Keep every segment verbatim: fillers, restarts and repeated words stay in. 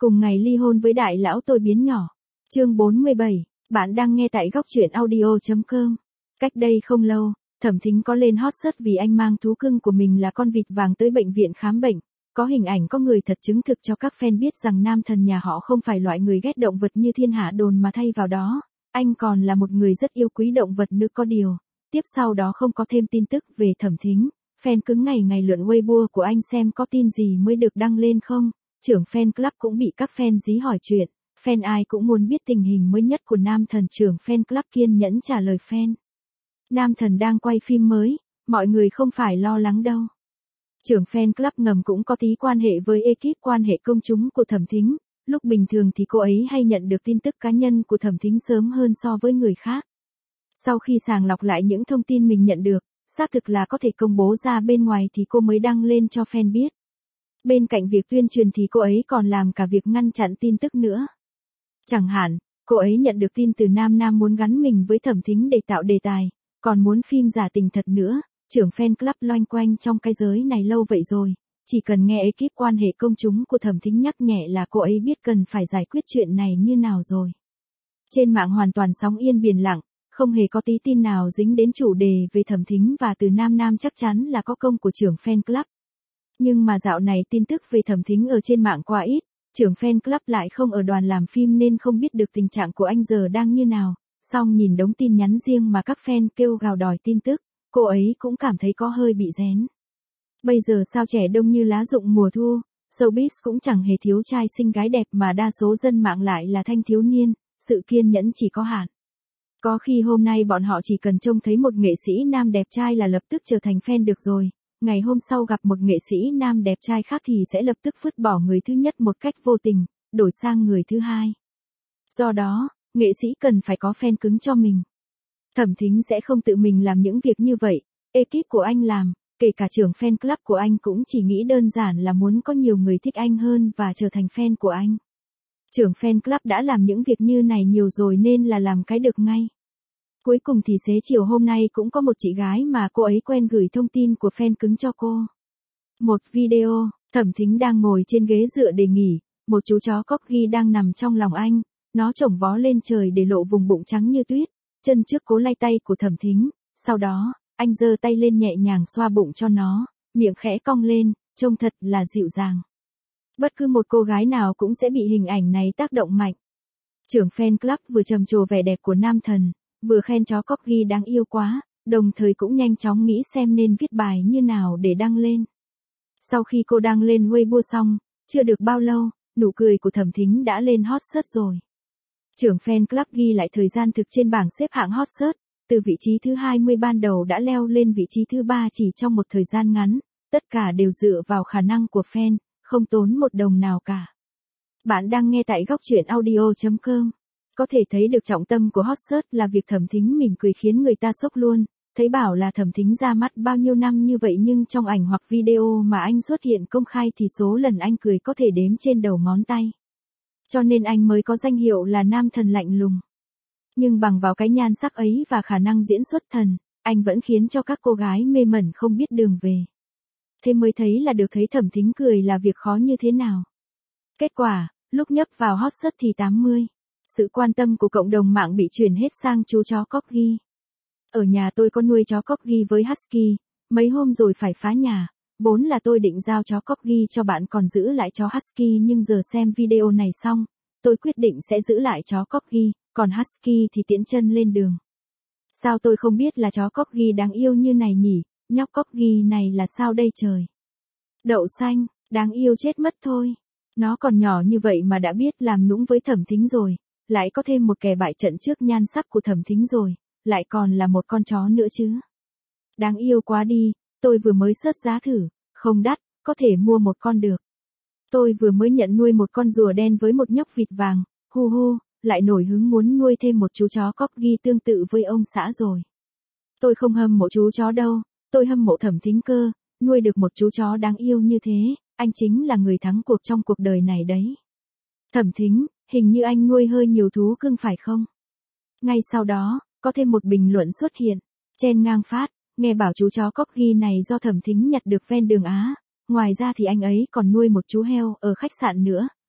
Cùng ngày ly hôn với đại lão tôi biến nhỏ. Chương bốn mươi bảy, bạn đang nghe tại góc truyện audio chấm com. Cách đây không lâu, Thẩm Thính có lên hot search vì anh mang thú cưng của mình là con vịt vàng tới bệnh viện khám bệnh. Có hình ảnh có người thật chứng thực cho các fan biết rằng nam thần nhà họ không phải loại người ghét động vật như thiên hạ đồn mà thay vào đó, anh còn là một người rất yêu quý động vật nữa có điều. Tiếp sau đó không có thêm tin tức về Thẩm Thính, fan cứng ngày ngày lượn Weibo của anh xem có tin gì mới được đăng lên không. Trưởng fan club cũng bị các fan dí hỏi chuyện, fan ai cũng muốn biết tình hình mới nhất của nam thần. Trưởng fan club kiên nhẫn trả lời fan. Nam thần đang quay phim mới, mọi người không phải lo lắng đâu. Trưởng fan club ngầm cũng có tí quan hệ với ekip quan hệ công chúng của Thẩm Thính, lúc bình thường thì cô ấy hay nhận được tin tức cá nhân của Thẩm Thính sớm hơn so với người khác. Sau khi sàng lọc lại những thông tin mình nhận được, xác thực là có thể công bố ra bên ngoài thì cô mới đăng lên cho fan biết. Bên cạnh việc tuyên truyền thì cô ấy còn làm cả việc ngăn chặn tin tức nữa. Chẳng hạn, cô ấy nhận được tin từ Nam Nam muốn gắn mình với Thẩm Thính để tạo đề tài, còn muốn phim giả tình thật nữa. Trưởng fan club loanh quanh trong cái giới này lâu vậy rồi, chỉ cần nghe ekip quan hệ công chúng của Thẩm Thính nhắc nhẹ là cô ấy biết cần phải giải quyết chuyện này như nào rồi. Trên mạng hoàn toàn sóng yên biển lặng, không hề có tí tin nào dính đến chủ đề về Thẩm Thính và từ Nam Nam chắc chắn là có công của trưởng fan club. Nhưng mà dạo này tin tức về Thẩm Thính ở trên mạng quá ít, trưởng fan club lại không ở đoàn làm phim nên không biết được tình trạng của anh giờ đang như nào. Xong nhìn đống tin nhắn riêng mà các fan kêu gào đòi tin tức, cô ấy cũng cảm thấy có hơi bị rén. Bây giờ sao trẻ đông như lá rụng mùa thu, showbiz cũng chẳng hề thiếu trai xinh gái đẹp mà đa số dân mạng lại là thanh thiếu niên, sự kiên nhẫn chỉ có hạn. Có khi hôm nay bọn họ chỉ cần trông thấy một nghệ sĩ nam đẹp trai là lập tức trở thành fan được rồi, ngày hôm sau gặp một nghệ sĩ nam đẹp trai khác thì sẽ lập tức vứt bỏ người thứ nhất một cách vô tình, đổi sang người thứ hai. Do đó, nghệ sĩ cần phải có fan cứng cho mình. Thẩm Thính sẽ không tự mình làm những việc như vậy, ekip của anh làm, kể cả trưởng fan club của anh cũng chỉ nghĩ đơn giản là muốn có nhiều người thích anh hơn và trở thành fan của anh. Trưởng fan club đã làm những việc như này nhiều rồi nên là làm cái được ngay. Cuối cùng thì xế chiều hôm nay cũng có một chị gái mà cô ấy quen gửi thông tin của fan cứng cho cô. Một video, Thẩm Thính đang ngồi trên ghế dựa để nghỉ, một chú chó corgi đang nằm trong lòng anh, nó chổng vó lên trời để lộ vùng bụng trắng như tuyết, chân trước cố lay tay của Thẩm Thính, sau đó, anh giơ tay lên nhẹ nhàng xoa bụng cho nó, miệng khẽ cong lên, trông thật là dịu dàng. Bất cứ một cô gái nào cũng sẽ bị hình ảnh này tác động mạnh. Trưởng fan club vừa trầm trồ vẻ đẹp của nam thần, vừa khen chó corgi đáng yêu quá, đồng thời cũng nhanh chóng nghĩ xem nên viết bài như nào để đăng lên. Sau khi cô đăng lên Weibo xong, chưa được bao lâu, nụ cười của Thẩm Thính đã lên hot search rồi. Trưởng fan club ghi lại thời gian thực trên bảng xếp hạng hot search, từ vị trí thứ hai mươi ban đầu đã leo lên vị trí thứ ba chỉ trong một thời gian ngắn, tất cả đều dựa vào khả năng của fan, không tốn một đồng nào cả. Bạn đang nghe tại góc truyện audio chấm com. Có thể thấy được trọng tâm của hot search là việc Thẩm Thính mỉm cười khiến người ta sốc luôn, thấy bảo là Thẩm Thính ra mắt bao nhiêu năm như vậy nhưng trong ảnh hoặc video mà anh xuất hiện công khai thì số lần anh cười có thể đếm trên đầu ngón tay. Cho nên anh mới có danh hiệu là nam thần lạnh lùng. Nhưng bằng vào cái nhan sắc ấy và khả năng diễn xuất thần, anh vẫn khiến cho các cô gái mê mẩn không biết đường về. Thế mới thấy là được thấy Thẩm Thính cười là việc khó như thế nào. Kết quả, lúc nhấp vào hot search thì tám mươi. Sự quan tâm của cộng đồng mạng bị chuyển hết sang chú chó corgi. Ở nhà tôi có nuôi chó corgi với husky, mấy hôm rồi phải phá nhà, vốn là tôi định giao chó corgi cho bạn còn giữ lại chó husky nhưng giờ xem video này xong, tôi quyết định sẽ giữ lại chó corgi, còn husky thì tiễn chân lên đường. Sao tôi không biết là chó corgi đáng yêu như này nhỉ, nhóc corgi này là sao đây trời. Đậu xanh, đáng yêu chết mất thôi. Nó còn nhỏ như vậy mà đã biết làm nũng với Thẩm Thính rồi, lại có thêm một kẻ bại trận trước nhan sắc của Thẩm Thính rồi, lại còn là một con chó nữa chứ. Đáng yêu quá đi, tôi vừa mới search giá thử, không đắt, có thể mua một con được. Tôi vừa mới nhận nuôi một con rùa đen với một nhóc vịt vàng, hu hu, lại nổi hứng muốn nuôi thêm một chú chó corgi tương tự với ông xã rồi. Tôi không hâm mộ chú chó đâu, tôi hâm mộ Thẩm Thính cơ, nuôi được một chú chó đáng yêu như thế, anh chính là người thắng cuộc trong cuộc đời này đấy. Thẩm Thính, hình như anh nuôi hơi nhiều thú cưng phải không? Ngay sau đó, có thêm một bình luận xuất hiện, chen ngang phát, nghe bảo chú chó corgi này do Thẩm Thính nhặt được ven đường Á, ngoài ra thì anh ấy còn nuôi một chú heo ở khách sạn nữa,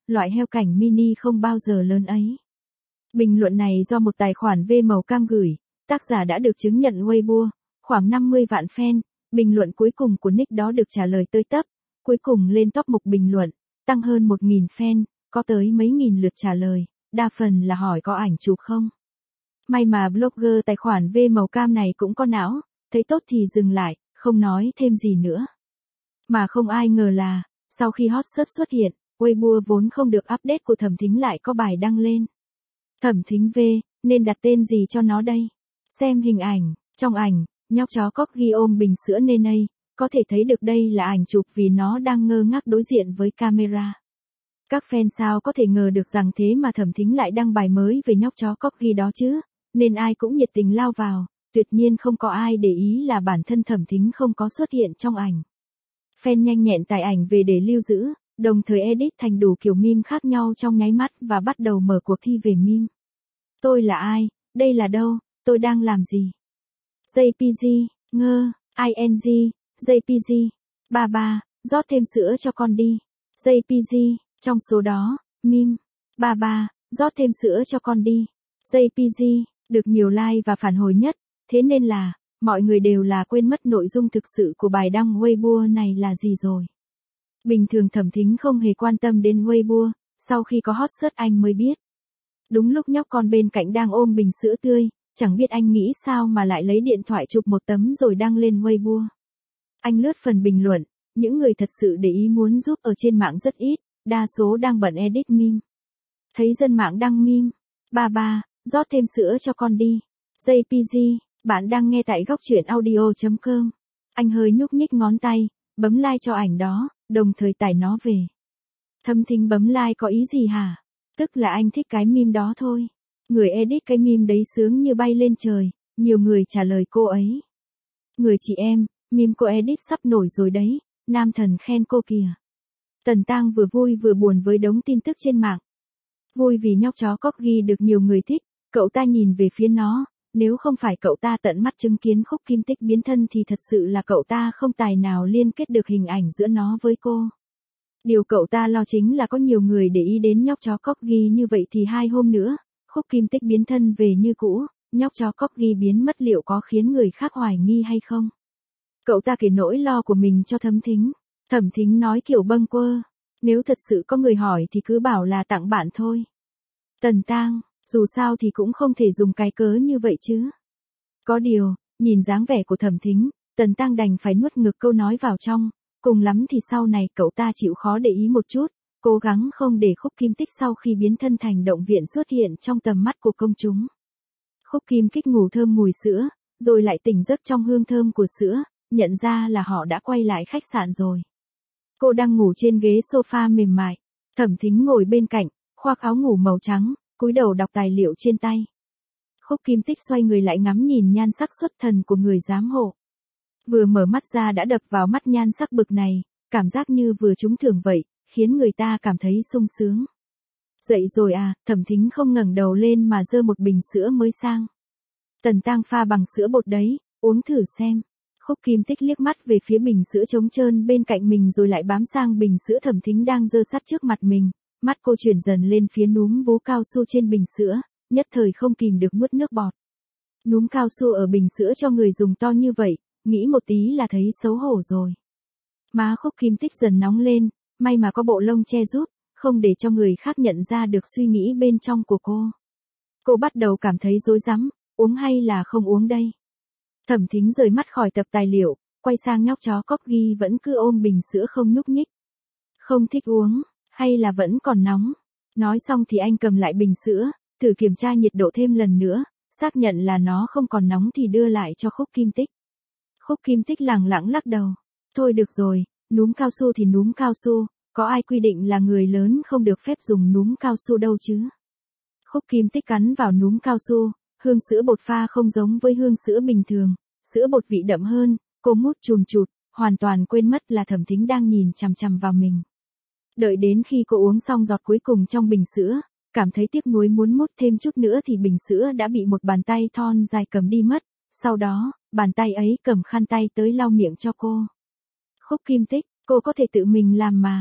loại heo cảnh mini không bao giờ lớn ấy. Bình luận này do một tài khoản V màu cam gửi, tác giả đã được chứng nhận Weibo, khoảng năm mươi vạn fan. Bình luận cuối cùng của nick đó được trả lời tơi tấp, cuối cùng lên top mục bình luận, tăng hơn một nghìn fan, có tới mấy nghìn lượt trả lời, đa phần là hỏi có ảnh chụp không. May mà blogger tài khoản V màu cam này cũng có não, thấy tốt thì dừng lại, không nói thêm gì nữa. Mà không ai ngờ là, sau khi hot search xuất hiện, Weibo vốn không được update của Thẩm Thính lại có bài đăng lên. Thẩm Thính V, nên đặt tên gì cho nó đây? Xem hình ảnh, trong ảnh, nhóc chó corgi ôm bình sữa Nene, có thể thấy được đây là ảnh chụp vì nó đang ngơ ngác đối diện với camera. Các fan sao có thể ngờ được rằng thế mà Thẩm Thính lại đăng bài mới về nhóc chó corgi đó chứ, nên ai cũng nhiệt tình lao vào, tuyệt nhiên không có ai để ý là bản thân Thẩm Thính không có xuất hiện trong ảnh. Fan nhanh nhẹn tải ảnh về để lưu giữ, đồng thời edit thành đủ kiểu meme khác nhau trong nháy mắt và bắt đầu mở cuộc thi về meme. Tôi là ai? Đây là đâu? Tôi đang làm gì? jê pê giê, ngơ, ing, jê pê giê, ba ba, rót thêm sữa cho con đi. jê pê giê, trong số đó, meme, ba ba, rót thêm sữa cho con đi. jê pê giê, được nhiều like và phản hồi nhất, thế nên là, mọi người đều là quên mất nội dung thực sự của bài đăng Weibo này là gì rồi. Bình thường Thẩm Thính không hề quan tâm đến Weibo, sau khi có hot search anh mới biết. Đúng lúc nhóc con bên cạnh đang ôm bình sữa tươi, chẳng biết anh nghĩ sao mà lại lấy điện thoại chụp một tấm rồi đăng lên Weibo. Anh lướt phần bình luận, những người thật sự để ý muốn giúp ở trên mạng rất ít, đa số đang bận edit meme. Thấy dân mạng đăng meme, ba ba, rót thêm sữa cho con đi. jê pê giê, bạn đang nghe tại góc truyện audio chấm com. Anh hơi nhúc nhích ngón tay, bấm like cho ảnh đó, đồng thời tải nó về. Thẩm Thính bấm like có ý gì hả? Tức là anh thích cái meme đó thôi. Người edit cái meme đấy sướng như bay lên trời, nhiều người trả lời cô ấy. Người chị em, meme cô edit sắp nổi rồi đấy, nam thần khen cô kìa. Tần Tang vừa vui vừa buồn với đống tin tức trên mạng. Vui vì nhóc chó corgi được nhiều người thích, cậu ta nhìn về phía nó, nếu không phải cậu ta tận mắt chứng kiến Khúc Kim Tích biến thân thì thật sự là cậu ta không tài nào liên kết được hình ảnh giữa nó với cô. Điều cậu ta lo chính là có nhiều người để ý đến nhóc chó corgi như vậy thì hai hôm nữa, Khúc Kim Tích biến thân về như cũ, nhóc chó corgi biến mất liệu có khiến người khác hoài nghi hay không? Cậu ta kể nỗi lo của mình cho Thẩm Thính. Thẩm Thính nói kiểu bâng quơ, nếu thật sự có người hỏi thì cứ bảo là tặng bạn thôi. Tần Tang, dù sao thì cũng không thể dùng cái cớ như vậy chứ. Có điều, nhìn dáng vẻ của Thẩm Thính, Tần Tang đành phải nuốt ngược câu nói vào trong, cùng lắm thì sau này cậu ta chịu khó để ý một chút, cố gắng không để Khúc Kim Tích sau khi biến thân thành động viện xuất hiện trong tầm mắt của công chúng. Khúc Kim Tích ngủ thơm mùi sữa, rồi lại tỉnh giấc trong hương thơm của sữa, nhận ra là họ đã quay lại khách sạn rồi. Cô đang ngủ trên ghế sofa mềm mại, Thẩm Thính ngồi bên cạnh, khoác áo ngủ màu trắng, cúi đầu đọc tài liệu trên tay. Khúc Kim Tích xoay người lại ngắm nhìn nhan sắc xuất thần của người giám hộ. Vừa mở mắt ra đã đập vào mắt nhan sắc bực này, cảm giác như vừa trúng thưởng vậy, khiến người ta cảm thấy sung sướng. Dậy rồi à, Thẩm Thính không ngẩng đầu lên mà giơ một bình sữa mới sang. Tần Tang pha bằng sữa bột đấy, uống thử xem. Khúc Kim Tích liếc mắt về phía bình sữa trống trơn bên cạnh mình rồi lại bám sang bình sữa Thẩm Thính đang giơ sát trước mặt mình. Mắt cô chuyển dần lên phía núm vú cao su trên bình sữa, nhất thời không kìm được nuốt nước bọt. Núm cao su ở bình sữa cho người dùng to như vậy, nghĩ một tí là thấy xấu hổ rồi. Má Khúc Kim Tích dần nóng lên, may mà có bộ lông che giúp, không để cho người khác nhận ra được suy nghĩ bên trong của cô. Cô bắt đầu cảm thấy rối rắm, uống hay là không uống đây? Thẩm Thính rời mắt khỏi tập tài liệu, quay sang nhóc chó corgi vẫn cứ ôm bình sữa không nhúc nhích. Không thích uống, hay là vẫn còn nóng? Nói xong thì anh cầm lại bình sữa, thử kiểm tra nhiệt độ thêm lần nữa, xác nhận là nó không còn nóng thì đưa lại cho Khúc Kim Tích. Khúc Kim Tích lẳng lặng lắc đầu. Thôi được rồi, núm cao su thì núm cao su, có ai quy định là người lớn không được phép dùng núm cao su đâu chứ? Khúc Kim Tích cắn vào núm cao su, hương sữa bột pha không giống với hương sữa bình thường, sữa bột vị đậm hơn, cô mút chùn chụt, hoàn toàn quên mất là Thẩm Thính đang nhìn chằm chằm vào mình. Đợi đến khi cô uống xong giọt cuối cùng trong bình sữa, cảm thấy tiếc nuối muốn mút thêm chút nữa thì bình sữa đã bị một bàn tay thon dài cầm đi mất, sau đó, bàn tay ấy cầm khăn tay tới lau miệng cho cô. Khúc Kim Tích, cô có thể tự mình làm mà.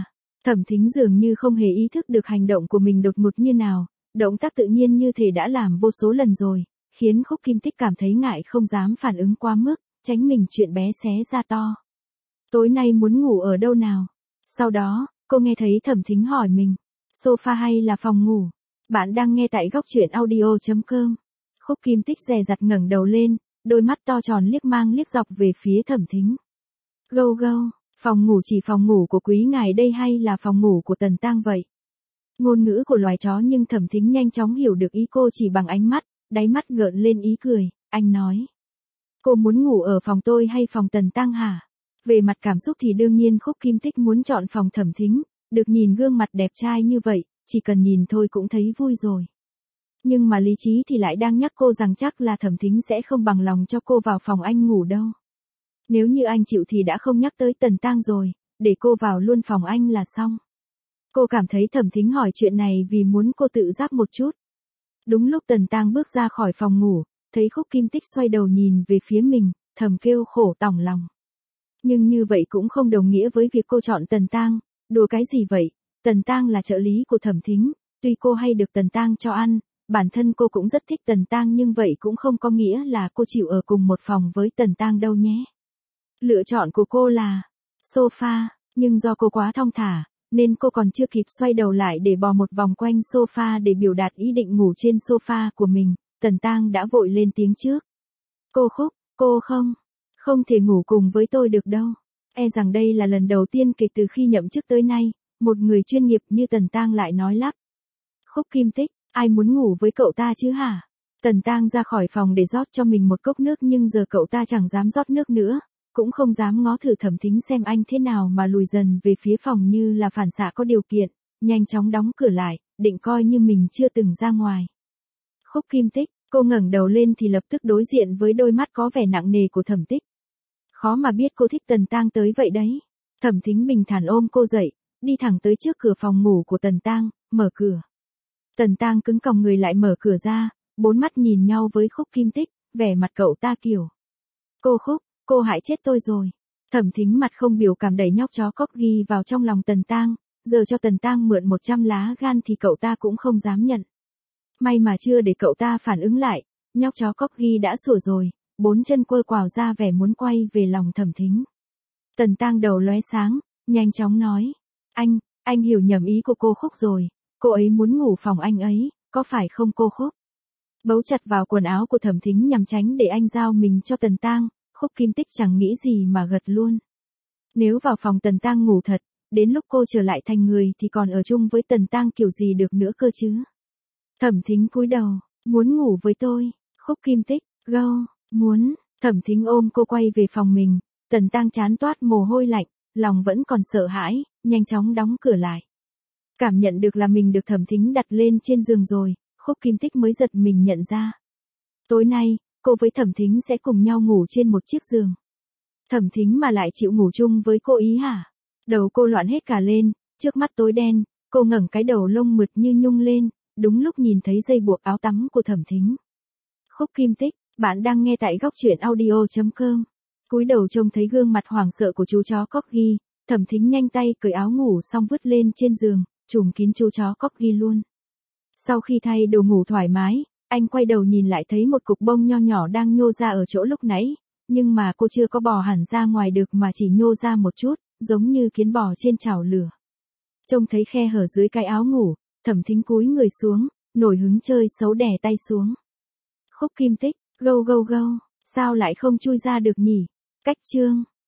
Thẩm Thính dường như không hề ý thức được hành động của mình đột ngột như nào, động tác tự nhiên như thể đã làm vô số lần rồi, khiến Khúc Kim Tích cảm thấy ngại không dám phản ứng quá mức, tránh mình chuyện bé xé ra to. Tối nay muốn ngủ ở đâu nào? Sau đó, cô nghe thấy Thẩm Thính hỏi mình, sofa hay là phòng ngủ? Bạn đang nghe tại góc truyện audio chấm com. Khúc Kim Tích dè dặt ngẩng đầu lên, đôi mắt to tròn liếc mang liếc dọc về phía Thẩm Thính. Gâu gâu, phòng ngủ chỉ phòng ngủ của quý ngài đây hay là phòng ngủ của Tần Tang vậy? Ngôn ngữ của loài chó nhưng Thẩm Thính nhanh chóng hiểu được ý cô chỉ bằng ánh mắt, đáy mắt gợn lên ý cười, anh nói. Cô muốn ngủ ở phòng tôi hay phòng Tần Tang hả? Về mặt cảm xúc thì đương nhiên Khúc Kim Tích muốn chọn phòng Thẩm Thính, được nhìn gương mặt đẹp trai như vậy, chỉ cần nhìn thôi cũng thấy vui rồi. Nhưng mà lý trí thì lại đang nhắc cô rằng chắc là Thẩm Thính sẽ không bằng lòng cho cô vào phòng anh ngủ đâu. Nếu như anh chịu thì đã không nhắc tới Tần Tang rồi, để cô vào luôn phòng anh là xong. Cô cảm thấy Thẩm Thính hỏi chuyện này vì muốn cô tự giác một chút. Đúng lúc Tần Tang bước ra khỏi phòng ngủ, thấy Khúc Kim Tích xoay đầu nhìn về phía mình, thầm kêu khổ tỏng lòng. Nhưng như vậy cũng không đồng nghĩa với việc cô chọn Tần Tang, đùa cái gì vậy, Tần Tang là trợ lý của Thẩm Thính, tuy cô hay được Tần Tang cho ăn, bản thân cô cũng rất thích Tần Tang nhưng vậy cũng không có nghĩa là cô chịu ở cùng một phòng với Tần Tang đâu nhé. Lựa chọn của cô là sofa, nhưng do cô quá thong thả, nên cô còn chưa kịp xoay đầu lại để bò một vòng quanh sofa để biểu đạt ý định ngủ trên sofa của mình, Tần Tang đã vội lên tiếng trước. Cô Khúc, cô không, không thể ngủ cùng với tôi được đâu. E rằng đây là lần đầu tiên kể từ khi nhậm chức tới nay, một người chuyên nghiệp như Tần Tang lại nói lắp. Khúc Kim Tích, ai muốn ngủ với cậu ta chứ hả? Tần Tang ra khỏi phòng để rót cho mình một cốc nước nhưng giờ cậu ta chẳng dám rót nước nữa, cũng không dám ngó thử Thẩm Thính xem anh thế nào mà lùi dần về phía phòng như là phản xạ có điều kiện, nhanh chóng đóng cửa lại, định coi như mình chưa từng ra ngoài. Khúc Kim Tích, cô ngẩng đầu lên thì lập tức đối diện với đôi mắt có vẻ nặng nề của Thẩm Tích. Khó mà biết cô thích Tần Tang tới vậy đấy. Thẩm Thính bình thản ôm cô dậy, đi thẳng tới trước cửa phòng ngủ của Tần Tang, mở cửa. Tần Tang cứng còng người lại mở cửa ra, bốn mắt nhìn nhau với Khúc Kim Tích, vẻ mặt cậu ta kiểu. Cô Khúc, cô hại chết tôi rồi. Thẩm Thính mặt không biểu cảm đẩy nhóc chó Corgi vào trong lòng Tần Tang, giờ cho Tần Tang mượn một trăm lá gan thì cậu ta cũng không dám nhận. May mà chưa để cậu ta phản ứng lại, nhóc chó Corgi đã sủa rồi, bốn chân quơ quào ra vẻ muốn quay về lòng Thẩm Thính. Tần Tang đầu lóe sáng, nhanh chóng nói, anh, anh hiểu nhầm ý của cô Khúc rồi, cô ấy muốn ngủ phòng anh ấy, có phải không cô Khúc? Bấu chặt vào quần áo của Thẩm Thính nhằm tránh để anh giao mình cho Tần Tang, Khúc Kim Tích chẳng nghĩ gì mà gật luôn. Nếu vào phòng Tần Tang ngủ thật, đến lúc cô trở lại thành người thì còn ở chung với Tần Tang kiểu gì được nữa cơ chứ? Thẩm Thính cúi đầu, muốn ngủ với tôi, Khúc Kim Tích, gâu, muốn, Thẩm Thính ôm cô quay về phòng mình, Tần Tang chán toát mồ hôi lạnh, lòng vẫn còn sợ hãi, nhanh chóng đóng cửa lại. Cảm nhận được là mình được Thẩm Thính đặt lên trên giường rồi, Khúc Kim Tích mới giật mình nhận ra. Tối nay, cô với Thẩm Thính sẽ cùng nhau ngủ trên một chiếc giường. Thẩm Thính mà lại chịu ngủ chung với cô ý hả? Đầu cô loạn hết cả lên, trước mắt tối đen, cô ngẩng cái đầu lông mượt như nhung lên, đúng lúc nhìn thấy dây buộc áo tắm của Thẩm Thính. Khúc Kim Tích, bạn đang nghe tại góc truyện audio chấm com. Cúi đầu trông thấy gương mặt hoảng sợ của chú chó Corgi, Thẩm Thính nhanh tay cởi áo ngủ xong vứt lên trên giường, trùm kín chú chó Corgi luôn. Sau khi thay đồ ngủ thoải mái, anh quay đầu nhìn lại thấy một cục bông nho nhỏ đang nhô ra ở chỗ lúc nãy, nhưng mà cô chưa có bò hẳn ra ngoài được mà chỉ nhô ra một chút, giống như kiến bò trên chảo lửa. Trông thấy khe hở dưới cái áo ngủ, Thẩm Thính cúi người xuống, nổi hứng chơi xấu đè tay xuống. Khúc Kim Tích, gâu gâu gâu, sao lại không chui ra được nhỉ? Cách chương.